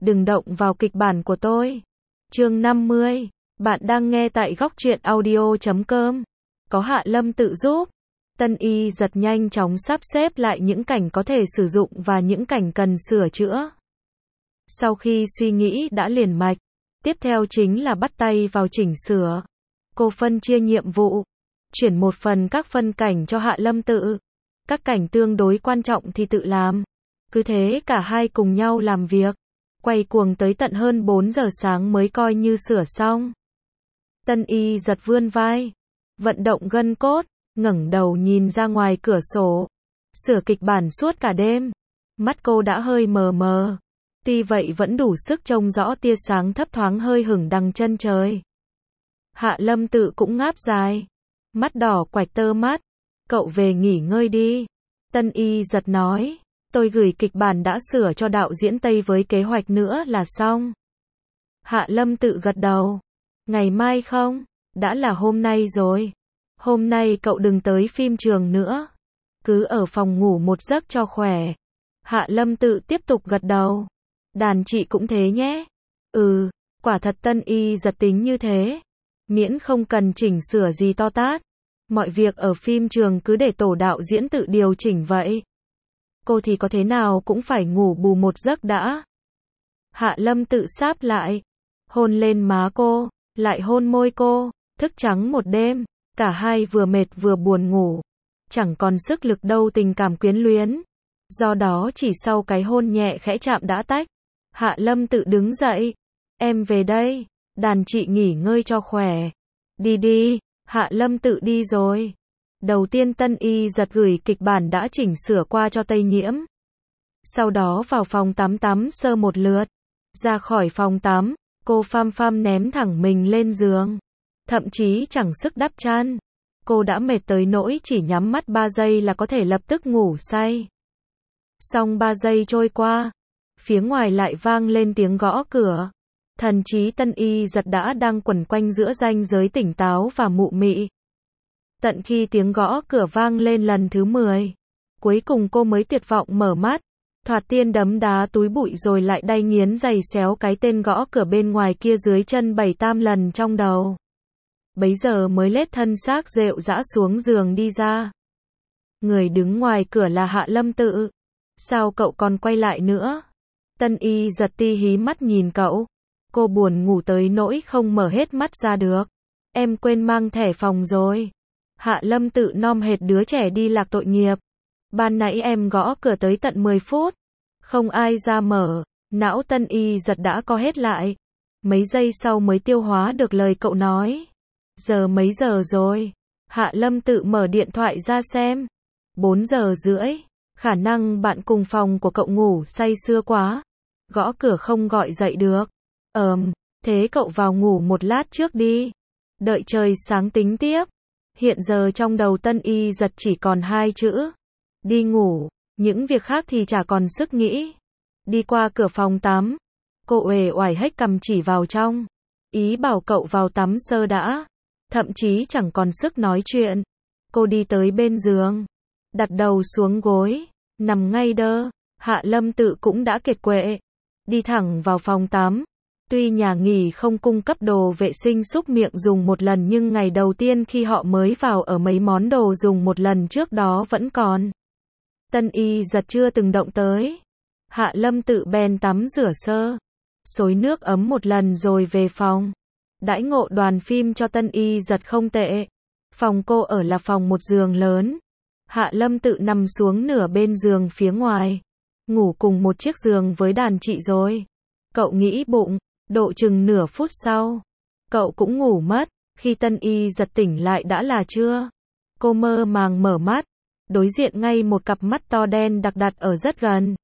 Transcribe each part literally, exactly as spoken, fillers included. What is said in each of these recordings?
đừng động vào kịch bản của tôi. Chương năm mươi. Bạn đang nghe tại góc truyện audio chấm com. Có Hạ Lâm tự giúp. Tân Y giật nhanh chóng sắp xếp lại những cảnh có thể sử dụng và những cảnh cần sửa chữa. Sau khi suy nghĩ đã liền mạch, tiếp theo chính là bắt tay vào chỉnh sửa. Cô phân chia nhiệm vụ, chuyển một phần các phân cảnh cho Hạ Lâm tự. Các cảnh tương đối quan trọng thì tự làm. Cứ thế cả hai cùng nhau làm việc. Quay cuồng tới tận hơn bốn giờ sáng mới coi như sửa xong. Tân Y giật vươn vai, vận động gân cốt, ngẩng đầu nhìn ra ngoài cửa sổ. Sửa kịch bản suốt cả đêm. Mắt cô đã hơi mờ mờ. Tuy vậy vẫn đủ sức trông rõ tia sáng thấp thoáng hơi hửng đằng chân trời. Hạ Lâm tự cũng ngáp dài. Mắt đỏ quạch tơ mắt. Cậu về nghỉ ngơi đi. Tân Y giật nói. Tôi gửi kịch bản đã sửa cho đạo diễn Tây với kế hoạch nữa là xong. Hạ Lâm tự gật đầu. Ngày mai không? Đã là hôm nay rồi. Hôm nay cậu đừng tới phim trường nữa. Cứ ở phòng ngủ một giấc cho khỏe. Hạ Lâm tự tiếp tục gật đầu. Đàn chị cũng thế nhé. Ừ, quả thật Tân Y giật tính như thế. Miễn không cần chỉnh sửa gì to tát. Mọi việc ở phim trường cứ để tổ đạo diễn tự điều chỉnh vậy. Cô thì có thế nào cũng phải ngủ bù một giấc đã. Hạ Lâm tự sáp lại. Hôn lên má cô, lại hôn môi cô, thức trắng một đêm. Cả hai vừa mệt vừa buồn ngủ. Chẳng còn sức lực đâu tình cảm quyến luyến. Do đó chỉ sau cái hôn nhẹ khẽ chạm đã tách. Hạ Lâm tự đứng dậy. Em về đây, đàn chị nghỉ ngơi cho khỏe. Đi đi, Hạ Lâm tự đi rồi. Đầu tiên Tân Y giật gửi kịch bản đã chỉnh sửa qua cho Tây Nhiễm. Sau đó vào phòng tắm tắm sơ một lượt. Ra khỏi phòng tắm, cô pham pham ném thẳng mình lên giường. Thậm chí chẳng sức đắp chăn. Cô đã mệt tới nỗi chỉ nhắm mắt ba giây là có thể lập tức ngủ say. Xong ba giây trôi qua, phía ngoài lại vang lên tiếng gõ cửa. Thần trí Tân Y giật đã đang quẩn quanh giữa ranh giới tỉnh táo và mụ mị. Tận khi tiếng gõ cửa vang lên lần thứ mười, cuối cùng cô mới tuyệt vọng mở mắt. Thoạt tiên đấm đá túi bụi rồi lại đay nghiến giày xéo cái tên gõ cửa bên ngoài kia dưới chân bảy tam lần trong đầu. Bấy giờ mới lết thân xác rệu rã xuống giường đi ra. Người đứng ngoài cửa là Hạ Lâm tự. Sao cậu còn quay lại nữa? Tân Y giật ti hí mắt nhìn cậu. Cô buồn ngủ tới nỗi không mở hết mắt ra được. Em quên mang thẻ phòng rồi. Hạ Lâm tự nom hệt đứa trẻ đi lạc tội nghiệp. Ban nãy em gõ cửa tới tận mười phút. Không ai ra mở. Não Tân Y giật đã co hết lại. Mấy giây sau mới tiêu hóa được lời cậu nói. Giờ mấy giờ rồi? Hạ Lâm tự mở điện thoại ra xem. bốn giờ rưỡi. Khả năng bạn cùng phòng của cậu ngủ say sưa quá. Gõ cửa không gọi dậy được. Ờm, thế cậu vào ngủ một lát trước đi. Đợi trời sáng tính tiếp. Hiện giờ trong đầu Tân Y giật chỉ còn hai chữ. Đi ngủ. Những việc khác thì chả còn sức nghĩ. Đi qua cửa phòng tắm. Cô uể oải hếch cầm chỉ vào trong. Ý bảo cậu vào tắm sơ đã. Thậm chí chẳng còn sức nói chuyện. Cô đi tới bên giường. Đặt đầu xuống gối. Nằm ngay đơ. Hạ Lâm tự cũng đã kiệt quệ. Đi thẳng vào phòng tắm. Tuy nhà nghỉ không cung cấp đồ vệ sinh súc miệng dùng một lần nhưng ngày đầu tiên khi họ mới vào ở mấy món đồ dùng một lần trước đó vẫn còn. Tân Y giật chưa từng động tới. Hạ Lâm tự bèn tắm rửa sơ. Xối nước ấm một lần rồi về phòng. Đãi ngộ đoàn phim cho Tân Y giật không tệ. Phòng cô ở là phòng một giường lớn. Hạ Lâm tự nằm xuống nửa bên giường phía ngoài. Ngủ cùng một chiếc giường với đàn chị rồi. Cậu nghĩ bụng. Độ chừng nửa phút sau. Cậu cũng ngủ mất. Khi Tân Y giật tỉnh lại đã là trưa. Cô mơ màng mở mắt. Đối diện ngay một cặp mắt to đen đặc đặt ở rất gần.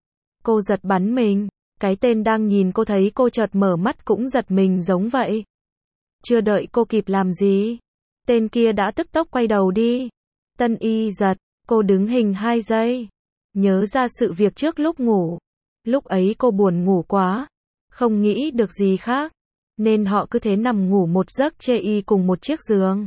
Cô giật bắn mình. Cái tên đang nhìn cô thấy cô chợt mở mắt cũng giật mình giống vậy. Chưa đợi cô kịp làm gì. Tên kia đã tức tốc quay đầu đi. Tân Y giật. Cô đứng hình hai giây. Nhớ ra sự việc trước lúc ngủ. Lúc ấy cô buồn ngủ quá. Không nghĩ được gì khác. Nên họ cứ thế nằm ngủ một giấc chê y cùng một chiếc giường.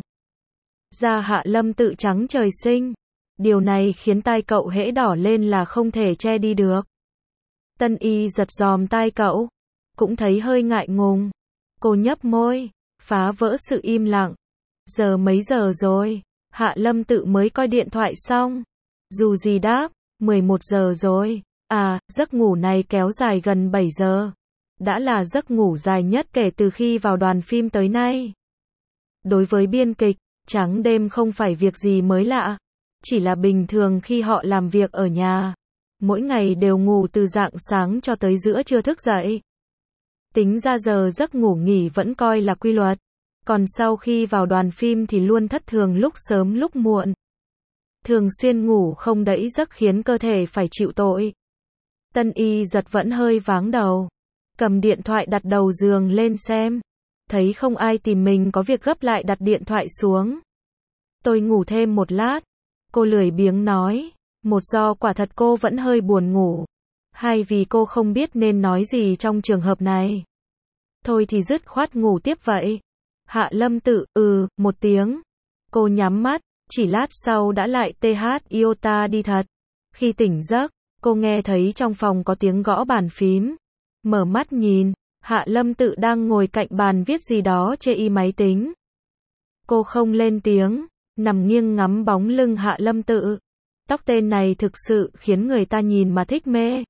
Da Hạ Lâm tự trắng trời sinh. Điều này khiến tai cậu hễ đỏ lên là không thể che đi được. Tân Y giật giòm tai cậu, cũng thấy hơi ngại ngùng. Cô nhấp môi, phá vỡ sự im lặng. Giờ mấy giờ rồi? Hạ Lâm Tự mới coi điện thoại xong. Dù gì đáp, mười một giờ rồi. À, giấc ngủ này kéo dài gần bảy giờ. Đã là giấc ngủ dài nhất kể từ khi vào đoàn phim tới nay. Đối với biên kịch, trắng đêm không phải việc gì mới lạ. Chỉ là bình thường khi họ làm việc ở nhà. Mỗi ngày đều ngủ từ rạng sáng cho tới giữa trưa thức dậy. Tính ra giờ giấc ngủ nghỉ vẫn coi là quy luật. Còn sau khi vào đoàn phim thì luôn thất thường lúc sớm lúc muộn. Thường xuyên ngủ không đẫy giấc khiến cơ thể phải chịu tội. Tân Y giật vẫn hơi váng đầu. Cầm điện thoại đặt đầu giường lên xem. Thấy không ai tìm mình có việc gấp lại đặt điện thoại xuống. Tôi ngủ thêm một lát. Cô lười biếng nói. Một do quả thật cô vẫn hơi buồn ngủ. Hai vì cô không biết nên nói gì trong trường hợp này. Thôi thì dứt khoát ngủ tiếp vậy. Hạ Lâm Tự, ừ, một tiếng. Cô nhắm mắt, chỉ lát sau đã lại tê hát iota đi thật. Khi tỉnh giấc, cô nghe thấy trong phòng có tiếng gõ bàn phím. Mở mắt nhìn, Hạ Lâm Tự đang ngồi cạnh bàn viết gì đó trên y máy tính. Cô không lên tiếng, nằm nghiêng ngắm bóng lưng Hạ Lâm Tự. Tóc tên này thực sự khiến người ta nhìn mà thích mê.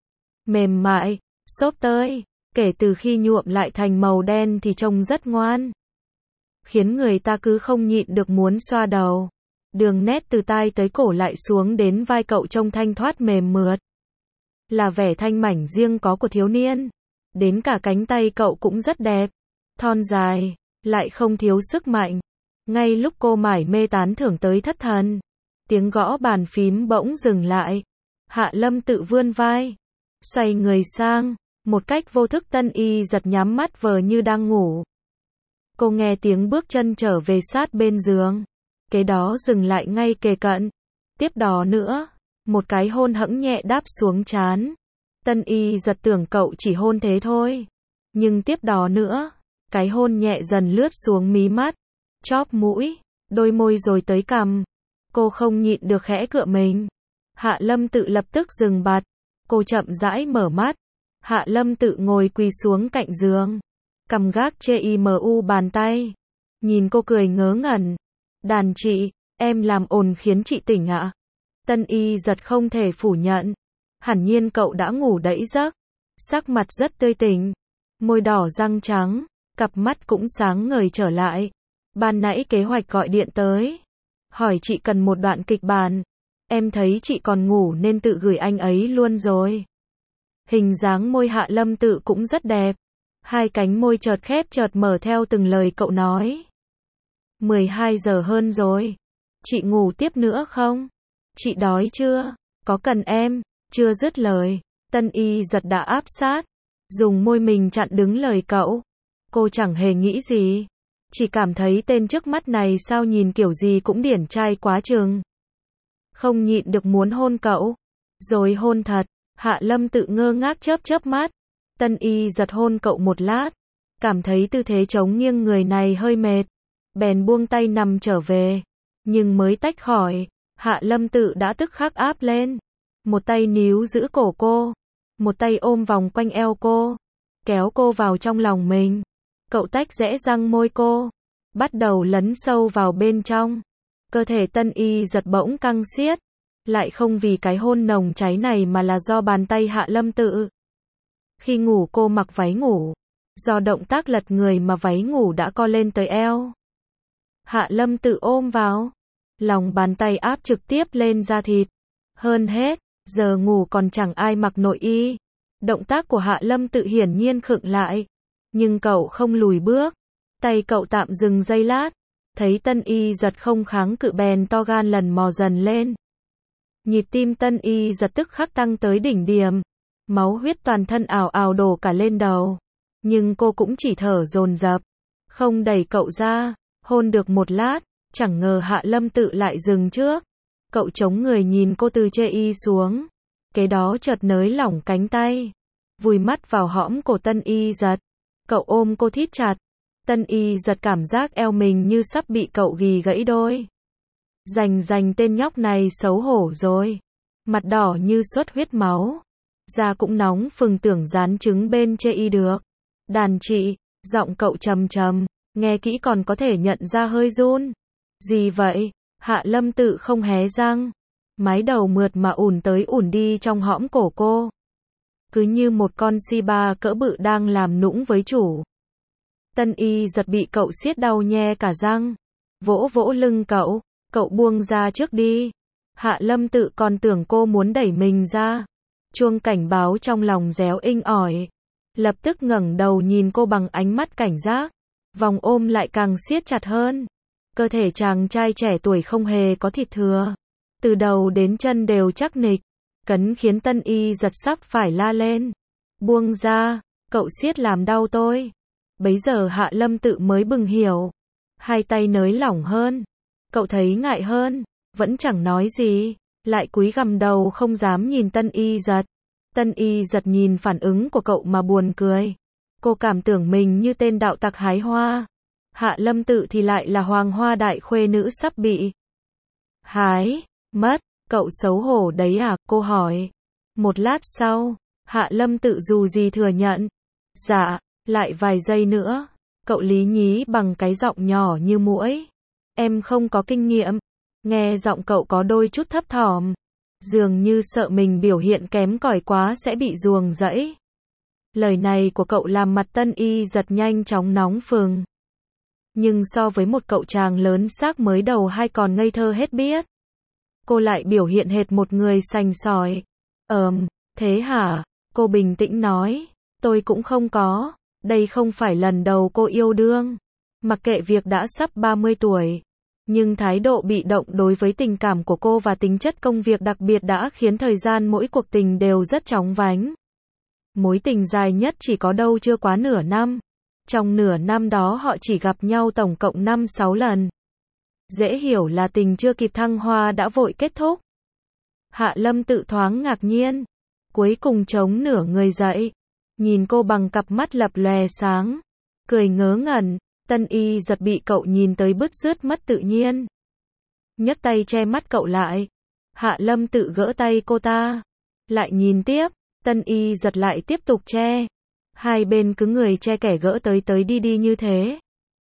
Mềm mại, xốp tơi, kể từ khi nhuộm lại thành màu đen thì trông rất ngoan. Khiến người ta cứ không nhịn được muốn xoa đầu. Đường nét từ tai tới cổ lại xuống đến vai cậu trông thanh thoát mềm mượt. Là vẻ thanh mảnh riêng có của thiếu niên. Đến cả cánh tay cậu cũng rất đẹp. Thon dài, lại không thiếu sức mạnh. Ngay lúc cô mải mê tán thưởng tới thất thần. Tiếng gõ bàn phím bỗng dừng lại. Hạ Lâm Tự vươn vai. Xoay người sang. Một cách vô thức Tân Y giật nhắm mắt vờ như đang ngủ. Cô nghe tiếng bước chân trở về sát bên giường. Kế đó dừng lại ngay kề cận. Tiếp đó nữa. Một cái hôn hẫng nhẹ đáp xuống trán. Tân Y giật tưởng cậu chỉ hôn thế thôi. Nhưng tiếp đó nữa. Cái hôn nhẹ dần lướt xuống mí mắt. Chóp mũi. Đôi môi rồi tới cằm. Cô không nhịn được khẽ cựa mình. Hạ Lâm Tự lập tức dừng bặt. Cô chậm rãi mở mắt. Hạ Lâm Tự ngồi quỳ xuống cạnh giường. Cầm gác chê imu bàn tay. Nhìn cô cười ngớ ngẩn. Đàn chị, em làm ồn khiến chị tỉnh ạ. Tân Y giật không thể phủ nhận. Hẳn nhiên cậu đã ngủ đẫy giấc. Sắc mặt rất tươi tỉnh. Môi đỏ răng trắng. Cặp mắt cũng sáng ngời trở lại. Ban nãy kế hoạch gọi điện tới. Hỏi chị cần một đoạn kịch bản. Em thấy chị còn ngủ nên tự gửi anh ấy luôn rồi. Hình dáng môi Hạ Lâm Tự cũng rất đẹp. Hai cánh môi chợt khép chợt mở theo từng lời cậu nói. mười hai giờ hơn rồi. Chị ngủ tiếp nữa không? Chị đói chưa? Có cần em? Chưa dứt lời. Tân Y giật đã áp sát. Dùng môi mình chặn đứng lời cậu. Cô chẳng hề nghĩ gì. Chỉ cảm thấy tên trước mắt này sao nhìn kiểu gì cũng điển trai quá chừng. Không nhịn được muốn hôn cậu. Rồi hôn thật. Hạ Lâm Tự ngơ ngác chớp chớp mắt. Tân Y giật hôn cậu một lát. Cảm thấy tư thế chống nghiêng người này hơi mệt. Bèn buông tay nằm trở về. Nhưng mới tách khỏi. Hạ Lâm Tự đã tức khắc áp lên. Một tay níu giữ cổ cô. Một tay ôm vòng quanh eo cô. Kéo cô vào trong lòng mình. Cậu tách rẽ răng môi cô. Bắt đầu lấn sâu vào bên trong. Cơ thể Tân Y giật bỗng căng xiết. Lại không vì cái hôn nồng cháy này mà là do bàn tay Hạ Lâm Tự. Khi ngủ cô mặc váy ngủ. Do động tác lật người mà váy ngủ đã co lên tới eo. Hạ Lâm Tự ôm vào. Lòng bàn tay áp trực tiếp lên da thịt. Hơn hết, giờ ngủ còn chẳng ai mặc nội y. Động tác của Hạ Lâm Tự hiển nhiên khựng lại. Nhưng cậu không lùi bước. Tay cậu tạm dừng giây lát. Thấy Tân Y giật không kháng cự bèn to gan lần mò dần lên. Nhịp tim Tân Y giật tức khắc tăng tới đỉnh điểm. Máu huyết toàn thân ào ào đổ cả lên đầu. Nhưng cô cũng chỉ thở dồn dập. Không đẩy cậu ra. Hôn được một lát. Chẳng ngờ Hạ Lâm Tự lại dừng trước. Cậu chống người nhìn cô từ chê y xuống. Kế đó chợt nới lỏng cánh tay. Vùi mắt vào hõm cổ Tân Y giật. Cậu ôm cô thít chặt. Tân Y giật cảm giác eo mình như sắp bị cậu ghì gãy đôi. Rành rành tên nhóc này xấu hổ rồi. Mặt đỏ như xuất huyết máu. Da cũng nóng phừng tưởng dán trứng bên chê y được. Đàn chị, giọng cậu trầm trầm, nghe kỹ còn có thể nhận ra hơi run. Gì vậy? Hạ Lâm Tự không hé răng. Mái đầu mượt mà ủn tới ủn đi trong hõm cổ cô. Cứ như một con Shiba cỡ bự đang làm nũng với chủ. Tân Y giật bị cậu siết đau nhe cả răng. Vỗ vỗ lưng cậu, cậu buông ra trước đi. Hạ Lâm Tự còn tưởng cô muốn đẩy mình ra. Chuông cảnh báo trong lòng réo inh ỏi. Lập tức ngẩng đầu nhìn cô bằng ánh mắt cảnh giác. Vòng ôm lại càng siết chặt hơn. Cơ thể chàng trai trẻ tuổi không hề có thịt thừa. Từ đầu đến chân đều chắc nịch. Cấn khiến Tân Y giật sắp phải la lên. Buông ra, cậu siết làm đau tôi. Bấy giờ Hạ Lâm Tự mới bừng hiểu. Hai tay nới lỏng hơn. Cậu thấy ngại hơn. Vẫn chẳng nói gì. Lại cúi gằm đầu không dám nhìn Tân Y giật. Tân Y giật nhìn phản ứng của cậu mà buồn cười. Cô cảm tưởng mình như tên đạo tặc hái hoa. Hạ Lâm Tự thì lại là hoàng hoa đại khuê nữ sắp bị hái mất. Cậu xấu hổ đấy à? Cô hỏi. Một lát sau, Hạ Lâm Tự dù gì thừa nhận. Dạ, lại vài giây nữa. Cậu lý nhí bằng cái giọng nhỏ như muỗi. Em không có kinh nghiệm. Nghe giọng cậu có đôi chút thấp thỏm. Dường như sợ mình biểu hiện kém cỏi quá sẽ bị ruồng rẫy. Lời này của cậu làm mặt Tân Y giật nhanh chóng nóng phừng. Nhưng so với một cậu chàng lớn xác mới đầu hay còn ngây thơ hết biết. Cô lại biểu hiện hệt một người sành sỏi. Ờm, thế hả? Cô bình tĩnh nói. Tôi cũng không có. Đây không phải lần đầu cô yêu đương. Mặc kệ việc đã sắp ba mươi tuổi. Nhưng thái độ bị động đối với tình cảm của cô và tính chất công việc đặc biệt đã khiến thời gian mỗi cuộc tình đều rất chóng vánh. Mối tình dài nhất chỉ có đâu chưa quá nửa năm. Trong nửa năm đó họ chỉ gặp nhau tổng cộng năm sáu lần. Dễ hiểu là tình chưa kịp thăng hoa đã vội kết thúc. Hạ Lâm Tự thoáng ngạc nhiên. Cuối cùng chống nửa người dậy. Nhìn cô bằng cặp mắt lập lòe sáng. Cười ngớ ngẩn. Tân Y giật bị cậu nhìn tới bứt rứt mất tự nhiên. Nhấc tay che mắt cậu lại. Hạ Lâm Tự gỡ tay cô ta. Lại nhìn tiếp. Tân Y giật lại tiếp tục che. Hai bên cứ người che kẻ gỡ tới tới đi đi như thế.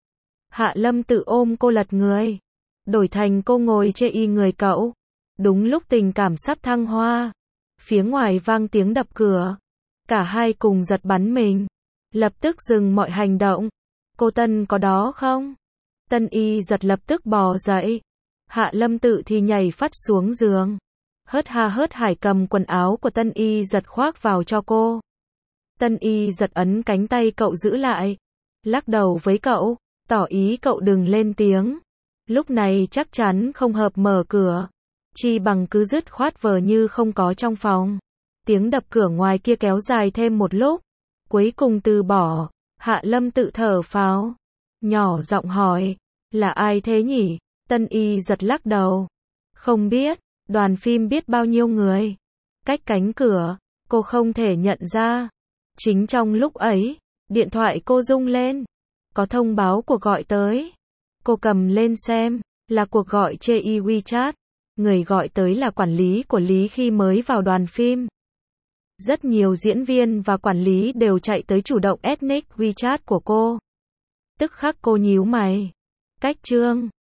Hạ Lâm Tự ôm cô lật người. Đổi thành cô ngồi che y người cậu. Đúng lúc tình cảm sắp thăng hoa. Phía ngoài vang tiếng đập cửa. Cả hai cùng giật bắn mình. Lập tức dừng mọi hành động. Cô Tân có đó không? Tân Y giật lập tức bò dậy. Hạ Lâm Tự thì nhảy phắt xuống giường. Hớt ha hớt hải cầm quần áo của Tân Y giật khoác vào cho cô. Tân Y giật ấn cánh tay cậu giữ lại. Lắc đầu với cậu, tỏ ý cậu đừng lên tiếng. Lúc này chắc chắn không hợp mở cửa. Chi bằng cứ dứt khoát vờ như không có trong phòng. Tiếng đập cửa ngoài kia kéo dài thêm một lúc. Cuối cùng từ bỏ. Hạ Lâm Tự thở phào. Nhỏ giọng hỏi. Là ai thế nhỉ? Tân Y giật lắc đầu. Không biết. Đoàn phim biết bao nhiêu người. Cách cánh cửa. Cô không thể nhận ra. Chính trong lúc ấy. Điện thoại cô rung lên. Có thông báo cuộc gọi tới. Cô cầm lên xem. Là cuộc gọi chê y WeChat. Người gọi tới là quản lý của Lý khi mới vào đoàn phim. Rất nhiều diễn viên và quản lý đều chạy tới chủ động ethnic WeChat của cô. Tức khắc cô nhíu mày. Cách chương